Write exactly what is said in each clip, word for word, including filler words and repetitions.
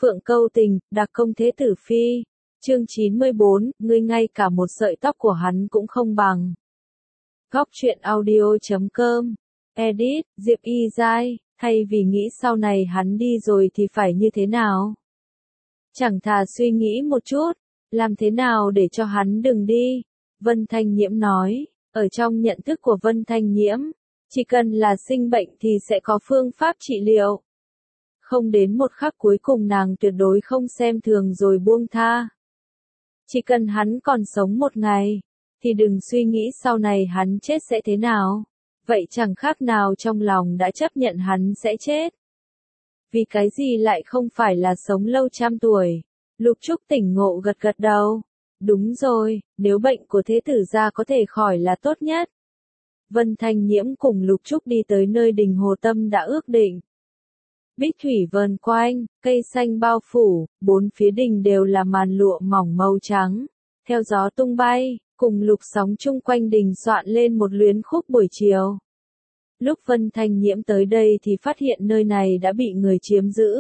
Phượng câu tình, đặc công thế tử phi. Chương chín mươi bốn, ngươi ngay cả một sợi tóc của hắn cũng không bằng. Góc truyện audio chấm com. Edit, Diệp Y Giai, thay vì nghĩ sau này hắn đi rồi thì phải như thế nào? Chẳng thà suy nghĩ một chút, làm thế nào để cho hắn đừng đi? Vân Thanh Nhiễm nói, ở trong nhận thức của Vân Thanh Nhiễm, chỉ cần là sinh bệnh thì sẽ có phương pháp trị liệu. Không đến một khắc cuối cùng nàng tuyệt đối không xem thường rồi buông tha. Chỉ cần hắn còn sống một ngày, thì đừng suy nghĩ sau này hắn chết sẽ thế nào. Vậy chẳng khác nào trong lòng đã chấp nhận hắn sẽ chết. Vì cái gì lại không phải là sống lâu trăm tuổi? Lục Trúc tỉnh ngộ gật gật đầu. Đúng rồi, nếu bệnh của thế tử gia có thể khỏi là tốt nhất. Vân Thanh Nhiễm cùng Lục Trúc đi tới nơi đình Hồ Tâm đã ước định. Bích thủy vờn quanh, cây xanh bao phủ, bốn phía đình đều là màn lụa mỏng màu trắng, theo gió tung bay, cùng lục sóng chung quanh đình soạn lên một luyến khúc buổi chiều. Lúc Vân Thanh Nhiễm tới đây thì phát hiện nơi này đã bị người chiếm giữ.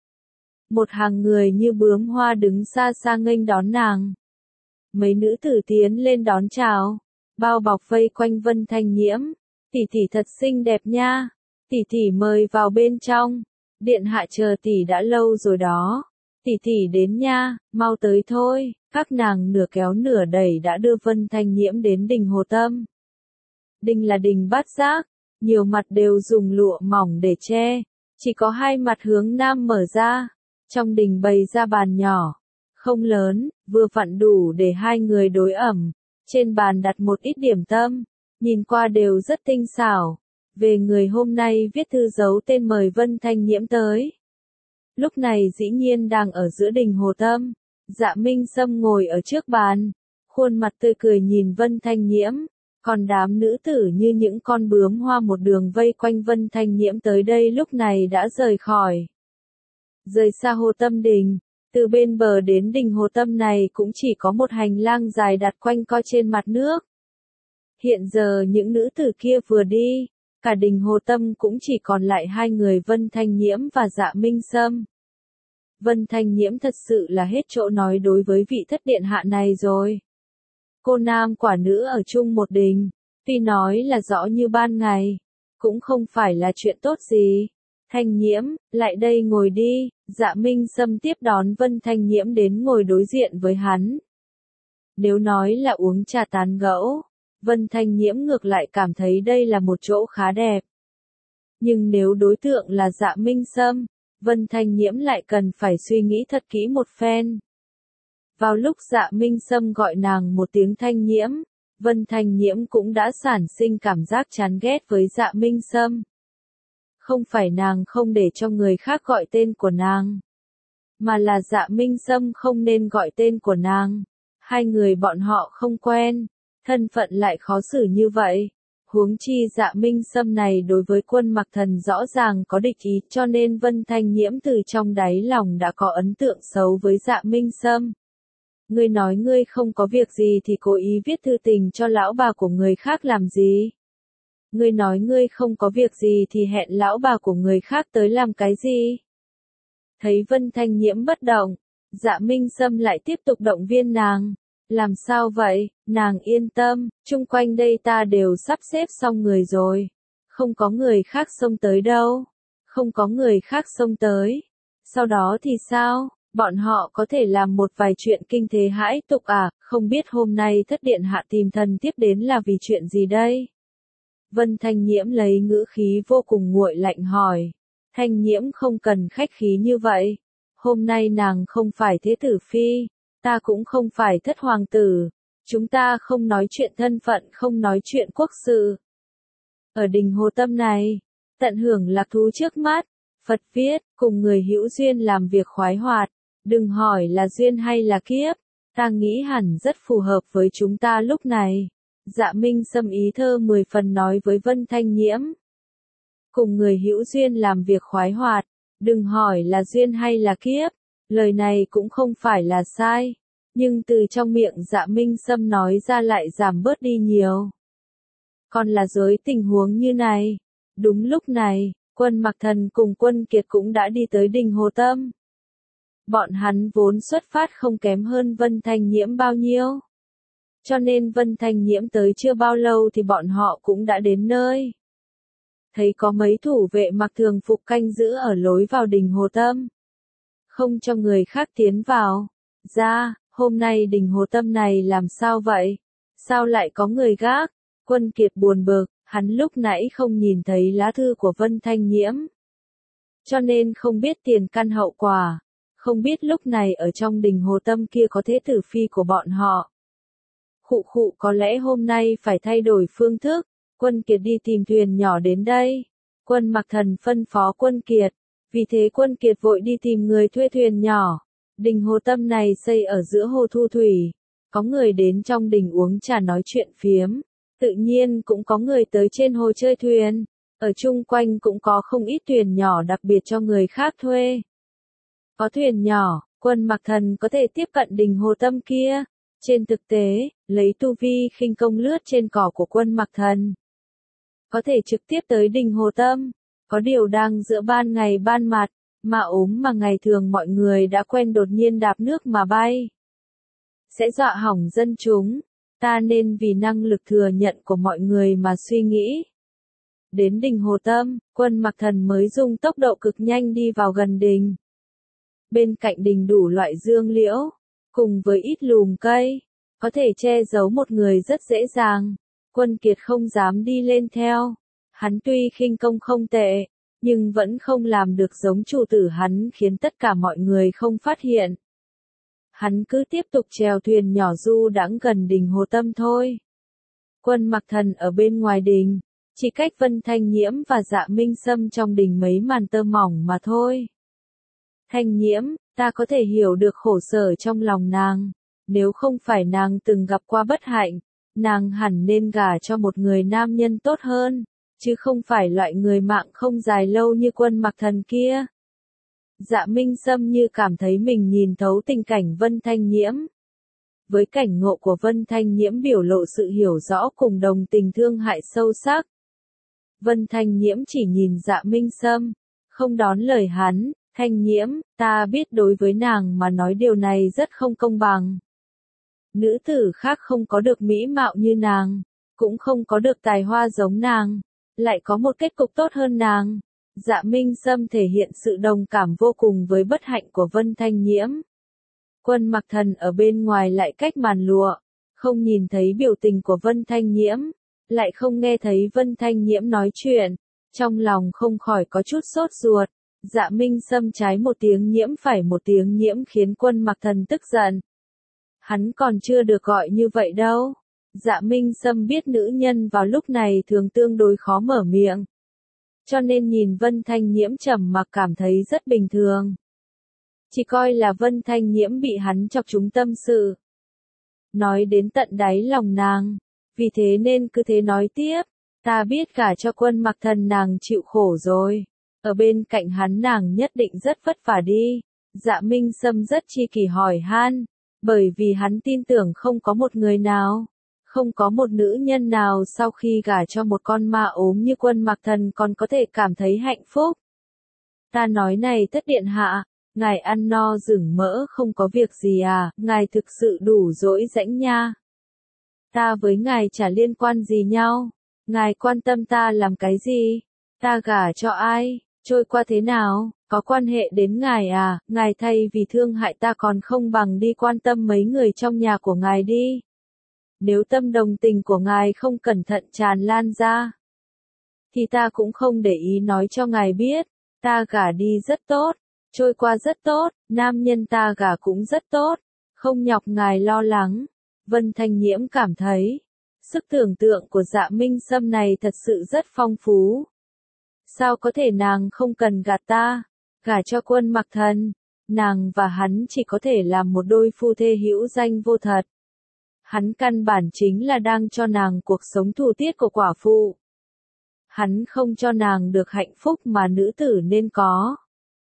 Một hàng người như bướm hoa đứng xa xa nghênh đón nàng. Mấy nữ tử tiến lên đón chào, bao bọc vây quanh Vân Thanh Nhiễm. Tỷ tỷ thật xinh đẹp nha, tỷ tỷ mời vào bên trong. Điện hạ chờ tỷ đã lâu rồi đó. Tỷ tỷ đến nha, mau tới thôi. Các nàng nửa kéo nửa đẩy đã đưa Vân Thanh Nhiễm đến đình Hồ Tâm. Đình là đình bát giác, nhiều mặt đều dùng lụa mỏng để che, chỉ có hai mặt hướng nam mở ra. Trong đình bày ra bàn nhỏ, không lớn, vừa vặn đủ để hai người đối ẩm. Trên bàn đặt một ít điểm tâm, nhìn qua đều rất tinh xảo. Về người hôm nay viết thư giấu tên mời Vân Thanh Nhiễm tới. Lúc này dĩ nhiên đang ở giữa đình Hồ Tâm. Dạ Minh Sâm ngồi ở trước bàn, khuôn mặt tươi cười nhìn Vân Thanh Nhiễm, còn đám nữ tử như những con bướm hoa một đường vây quanh Vân Thanh Nhiễm tới đây lúc này đã rời khỏi. Rời xa Hồ Tâm đình, từ bên bờ đến đình Hồ Tâm này cũng chỉ có một hành lang dài đặt quanh co trên mặt nước. Hiện giờ những nữ tử kia vừa đi, cả đình Hồ Tâm cũng chỉ còn lại hai người Vân Thanh Nhiễm và Dạ Minh Sâm. Vân Thanh Nhiễm thật sự là hết chỗ nói đối với vị thất điện hạ này rồi. Cô nam quả nữ ở chung một đình, tuy nói là rõ như ban ngày, cũng không phải là chuyện tốt gì. Thanh Nhiễm, lại đây ngồi đi. Dạ Minh Sâm tiếp đón Vân Thanh Nhiễm đến ngồi đối diện với hắn. Nếu nói là uống trà tán gẫu, Vân Thanh Nhiễm ngược lại cảm thấy đây là một chỗ khá đẹp. Nhưng nếu đối tượng là Dạ Minh Sâm, Vân Thanh Nhiễm lại cần phải suy nghĩ thật kỹ một phen. Vào lúc Dạ Minh Sâm gọi nàng một tiếng Thanh Nhiễm, Vân Thanh Nhiễm cũng đã sản sinh cảm giác chán ghét với Dạ Minh Sâm. Không phải nàng không để cho người khác gọi tên của nàng, mà là Dạ Minh Sâm không nên gọi tên của nàng. Hai người bọn họ không quen, thân phận lại khó xử như vậy. Huống chi Dạ Minh Sâm này đối với Quân Mặc Thần rõ ràng có địch ý, cho nên Vân Thanh Nhiễm từ trong đáy lòng đã có ấn tượng xấu với Dạ Minh Sâm. Ngươi nói ngươi không có việc gì thì cố ý viết thư tình cho lão bà của người khác làm gì? Ngươi nói ngươi không có việc gì thì hẹn lão bà của người khác tới làm cái gì? Thấy Vân Thanh Nhiễm bất động, Dạ Minh Sâm lại tiếp tục động viên nàng. Làm sao vậy, nàng yên tâm, chung quanh đây ta đều sắp xếp xong người rồi. Không có người khác xông tới đâu. Không có người khác xông tới. Sau đó thì sao, bọn họ có thể làm một vài chuyện kinh thế hãi tục à, không biết hôm nay thất điện hạ tìm thần tiếp đến là vì chuyện gì đây? Vân Thanh Nhiễm lấy ngữ khí vô cùng nguội lạnh hỏi. Thanh Nhiễm không cần khách khí như vậy. Hôm nay nàng không phải thế tử phi. Ta cũng không phải thất hoàng tử, chúng ta không nói chuyện thân phận, không nói chuyện quốc sự. Ở đình Hồ Tâm này, tận hưởng lạc thú trước mắt, Phật viết, cùng người hữu duyên làm việc khoái hoạt, đừng hỏi là duyên hay là kiếp, ta nghĩ hẳn rất phù hợp với chúng ta lúc này. Dạ Minh Sâm ý thơ mười phần nói với Vân Thanh Nhiễm. Cùng người hữu duyên làm việc khoái hoạt, đừng hỏi là duyên hay là kiếp. Lời này cũng không phải là sai, nhưng từ trong miệng Dạ Minh Sâm nói ra lại giảm bớt đi nhiều. Còn là dưới tình huống như này, đúng lúc này, Quân Mặc Thần cùng Quân Kiệt cũng đã đi tới đình Hồ Tâm. Bọn hắn vốn xuất phát không kém hơn Vân Thanh Nhiễm bao nhiêu. Cho nên Vân Thanh Nhiễm tới chưa bao lâu thì bọn họ cũng đã đến nơi. Thấy có mấy thủ vệ mặc thường phục canh giữ ở lối vào đình Hồ Tâm. Không cho người khác tiến vào. Ra, hôm nay đình Hồ Tâm này làm sao vậy? Sao lại có người gác? Quân Kiệt buồn bực, hắn lúc nãy không nhìn thấy lá thư của Vân Thanh Nhiễm. Cho nên không biết tiền căn hậu quả. Không biết lúc này ở trong đình Hồ Tâm kia có thế tử phi của bọn họ. Khụ khụ, có lẽ hôm nay phải thay đổi phương thức. Quân Kiệt đi tìm thuyền nhỏ đến đây. Quân Mặc Thần phân phó Quân Kiệt. Vì thế Quân Kiệt vội đi tìm người thuê thuyền nhỏ. Đình Hồ Tâm này xây ở giữa hồ Thu Thủy. Có người đến trong đình uống trà nói chuyện phiếm. Tự nhiên cũng có người tới trên hồ chơi thuyền. Ở chung quanh cũng có không ít thuyền nhỏ đặc biệt cho người khác thuê. Có thuyền nhỏ, Quân Mặc Thần có thể tiếp cận đình Hồ Tâm kia. Trên thực tế, lấy tu vi khinh công lướt trên cỏ của Quân Mặc Thần. Có thể trực tiếp tới đình Hồ Tâm. Có điều đang giữa ban ngày ban mặt, mà ốm mà ngày thường mọi người đã quen đột nhiên đạp nước mà bay. Sẽ dọa hỏng dân chúng. Ta nên vì năng lực thừa nhận của mọi người mà suy nghĩ. Đến đình Hồ Tâm, Quân Mặc Thần mới dùng tốc độ cực nhanh đi vào gần đình. Bên cạnh đình đủ loại dương liễu, cùng với ít lùm cây, có thể che giấu một người rất dễ dàng. Quân Kiệt không dám đi lên theo. Hắn tuy khinh công không tệ, nhưng vẫn không làm được giống chủ tử hắn khiến tất cả mọi người không phát hiện. Hắn cứ tiếp tục chèo thuyền nhỏ du đãng gần đình Hồ Tâm thôi. Quân Mặc Thần ở bên ngoài đình, chỉ cách Vân Thanh Nhiễm và Dạ Minh Sâm trong đình mấy màn tơ mỏng mà thôi. Thanh Nhiễm, ta có thể hiểu được khổ sở trong lòng nàng. Nếu không phải nàng từng gặp qua bất hạnh, nàng hẳn nên gả cho một người nam nhân tốt hơn, chứ không phải loại người mạng không dài lâu như Quân Mặc Thần kia. Dạ Minh Sâm như cảm thấy mình nhìn thấu tình cảnh Vân Thanh Nhiễm. Với cảnh ngộ của Vân Thanh Nhiễm biểu lộ sự hiểu rõ cùng đồng tình thương hại sâu sắc. Vân Thanh Nhiễm chỉ nhìn Dạ Minh Sâm, không đón lời hắn. Thanh Nhiễm, ta biết đối với nàng mà nói điều này rất không công bằng. Nữ tử khác không có được mỹ mạo như nàng, cũng không có được tài hoa giống nàng, lại có một kết cục tốt hơn nàng. Dạ Minh Sâm thể hiện sự đồng cảm vô cùng với bất hạnh của Vân Thanh Nhiễm. Quân Mặc Thần ở bên ngoài lại cách màn lụa, không nhìn thấy biểu tình của Vân Thanh Nhiễm, lại không nghe thấy Vân Thanh Nhiễm nói chuyện, trong lòng không khỏi có chút sốt ruột. Dạ Minh Sâm trái một tiếng nhiễm phải một tiếng nhiễm khiến Quân Mặc Thần tức giận. Hắn còn chưa được gọi như vậy đâu. Dạ Minh Sâm biết nữ nhân vào lúc này thường tương đối khó mở miệng. Cho nên nhìn Vân Thanh Nhiễm trầm mặc cảm thấy rất bình thường. Chỉ coi là Vân Thanh Nhiễm bị hắn chọc trúng tâm sự. Nói đến tận đáy lòng nàng. Vì thế nên cứ thế nói tiếp. Ta biết cả cho Quân Mặc Thần nàng chịu khổ rồi. Ở bên cạnh hắn nàng nhất định rất vất vả đi. Dạ Minh Sâm rất chi kỷ hỏi han. Bởi vì hắn tin tưởng không có một người nào. Không có một nữ nhân nào sau khi gả cho một con ma ốm như Quân Mặc Thần còn có thể cảm thấy hạnh phúc. Ta nói này thất điện hạ, ngài ăn no rừng mỡ không có việc gì à, ngài thực sự đủ dỗi rãnh nha. Ta với ngài chả liên quan gì nhau, ngài quan tâm ta làm cái gì, ta gả cho ai, trôi qua thế nào, có quan hệ đến ngài à, ngài thay vì thương hại ta còn không bằng đi quan tâm mấy người trong nhà của ngài đi. Nếu tâm đồng tình của ngài không cẩn thận tràn lan ra, thì ta cũng không để ý nói cho ngài biết, ta gả đi rất tốt, trôi qua rất tốt, nam nhân ta gả cũng rất tốt, không nhọc ngài lo lắng. Vân Thanh Nhiễm cảm thấy, sức tưởng tượng của Dạ Minh Sâm này thật sự rất phong phú. Sao có thể nàng không cần gả ta, gả cho Quân Mặc Thần, nàng và hắn chỉ có thể làm một đôi phu thê hữu danh vô thật. Hắn căn bản chính là đang cho nàng cuộc sống thủ tiết của quả phụ. Hắn không cho nàng được hạnh phúc mà nữ tử nên có.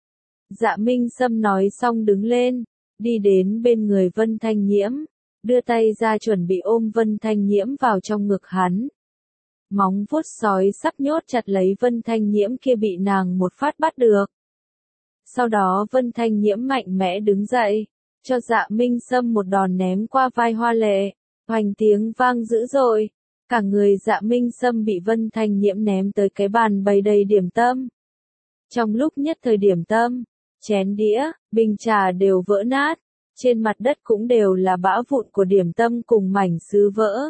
Dạ Minh Sâm nói xong đứng lên, đi đến bên người Vân Thanh Nhiễm, đưa tay ra chuẩn bị ôm Vân Thanh Nhiễm vào trong ngực hắn. Móng vuốt sói sắp nhốt chặt lấy Vân Thanh Nhiễm kia bị nàng một phát bắt được. Sau đó Vân Thanh Nhiễm mạnh mẽ đứng dậy, cho Dạ Minh Sâm một đòn ném qua vai Hoa Lệ, hoành tiếng vang dữ dội. Cả người Dạ Minh Sâm bị Vân Thanh Nhiễm ném tới cái bàn bày đầy điểm tâm. Trong lúc nhất thời điểm tâm, chén đĩa, bình trà đều vỡ nát, trên mặt đất cũng đều là bã vụn của điểm tâm cùng mảnh sứ vỡ.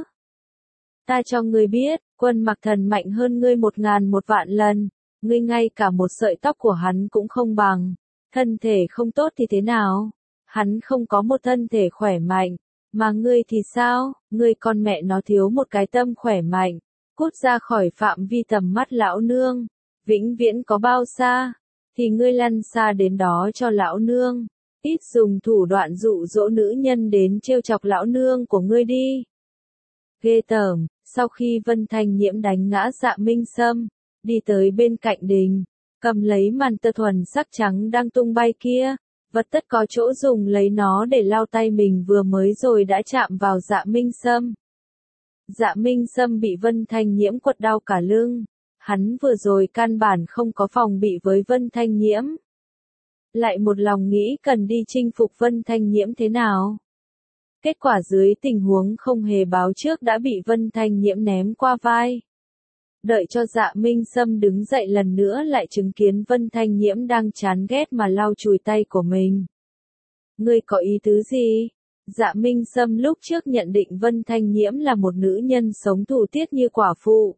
Ta cho ngươi biết, Quân Mặc Thần mạnh hơn ngươi một ngàn một vạn lần, ngươi ngay cả một sợi tóc của hắn cũng không bằng, thân thể không tốt thì thế nào? Hắn không có một thân thể khỏe mạnh, mà ngươi thì sao? Ngươi con mẹ nó thiếu một cái tâm khỏe mạnh, cút ra khỏi phạm vi tầm mắt lão nương, vĩnh viễn có bao xa, thì ngươi lăn xa đến đó cho lão nương, ít dùng thủ đoạn dụ dỗ nữ nhân đến trêu chọc lão nương của ngươi đi. Ghê tởm, sau khi Vân Thanh Nhiễm đánh ngã Dạ Minh Sâm, đi tới bên cạnh đình, cầm lấy màn tơ thuần sắc trắng đang tung bay kia, vật tất có chỗ dùng lấy nó để lau tay mình vừa mới rồi đã chạm vào Dạ Minh Sâm. Dạ Minh Sâm bị Vân Thanh Nhiễm quật đau cả lưng, hắn vừa rồi căn bản không có phòng bị với Vân Thanh Nhiễm. Lại một lòng nghĩ cần đi chinh phục Vân Thanh Nhiễm thế nào. Kết quả dưới tình huống không hề báo trước đã bị Vân Thanh Nhiễm ném qua vai. Đợi cho Dạ Minh Sâm đứng dậy lần nữa lại chứng kiến Vân Thanh Nhiễm đang chán ghét mà lau chùi tay của mình. Ngươi có ý tứ gì? Dạ Minh Sâm lúc trước nhận định Vân Thanh Nhiễm là một nữ nhân sống thủ tiết như quả phụ.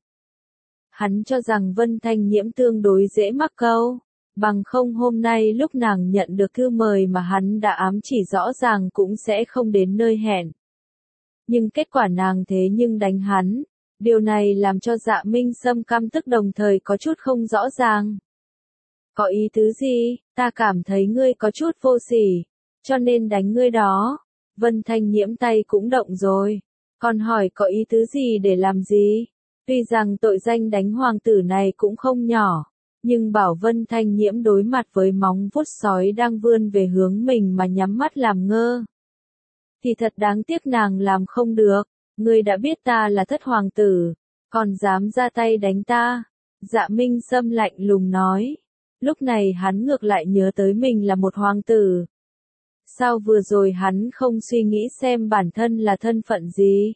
Hắn cho rằng Vân Thanh Nhiễm tương đối dễ mắc câu, bằng không hôm nay lúc nàng nhận được thư mời mà hắn đã ám chỉ rõ ràng cũng sẽ không đến nơi hẹn. Nhưng kết quả nàng thế nhưng đánh hắn, điều này làm cho Dạ Minh Sâm căm tức đồng thời có chút không rõ ràng. Có ý tứ gì? Ta cảm thấy ngươi có chút vô sỉ, cho nên đánh ngươi đó. Vân Thanh Nhiễm tay cũng động rồi, còn hỏi có ý tứ gì để làm gì? Tuy rằng tội danh đánh hoàng tử này cũng không nhỏ, nhưng bảo Vân Thanh Nhiễm đối mặt với móng vuốt sói đang vươn về hướng mình mà nhắm mắt làm ngơ. Thì thật đáng tiếc nàng làm không được, ngươi đã biết ta là thất hoàng tử, còn dám ra tay đánh ta. Dạ Minh Sâm lạnh lùng nói, lúc này hắn ngược lại nhớ tới mình là một hoàng tử. Sao vừa rồi hắn không suy nghĩ xem bản thân là thân phận gì?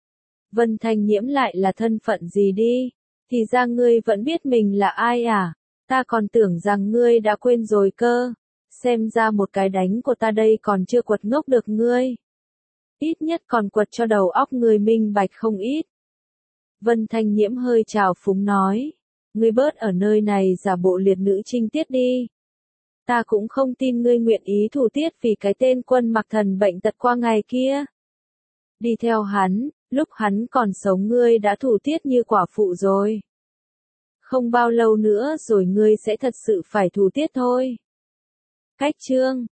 Vân Thanh Nhiễm lại là thân phận gì đi? Thì ra ngươi vẫn biết mình là ai à? Ta còn tưởng rằng ngươi đã quên rồi cơ. Xem ra một cái đánh của ta đây còn chưa quật ngốc được ngươi. Ít nhất còn quật cho đầu óc ngươi minh bạch không ít. Vân Thanh Nhiễm hơi trào phúng nói. Ngươi bớt ở nơi này giả bộ liệt nữ trinh tiết đi. Ta cũng không tin ngươi nguyện ý thủ tiết vì cái tên Quân Mặc Thần bệnh tật qua ngày kia. Đi theo hắn, lúc hắn còn sống ngươi đã thủ tiết như quả phụ rồi. Không bao lâu nữa rồi ngươi sẽ thật sự phải thủ tiết thôi. Cách chương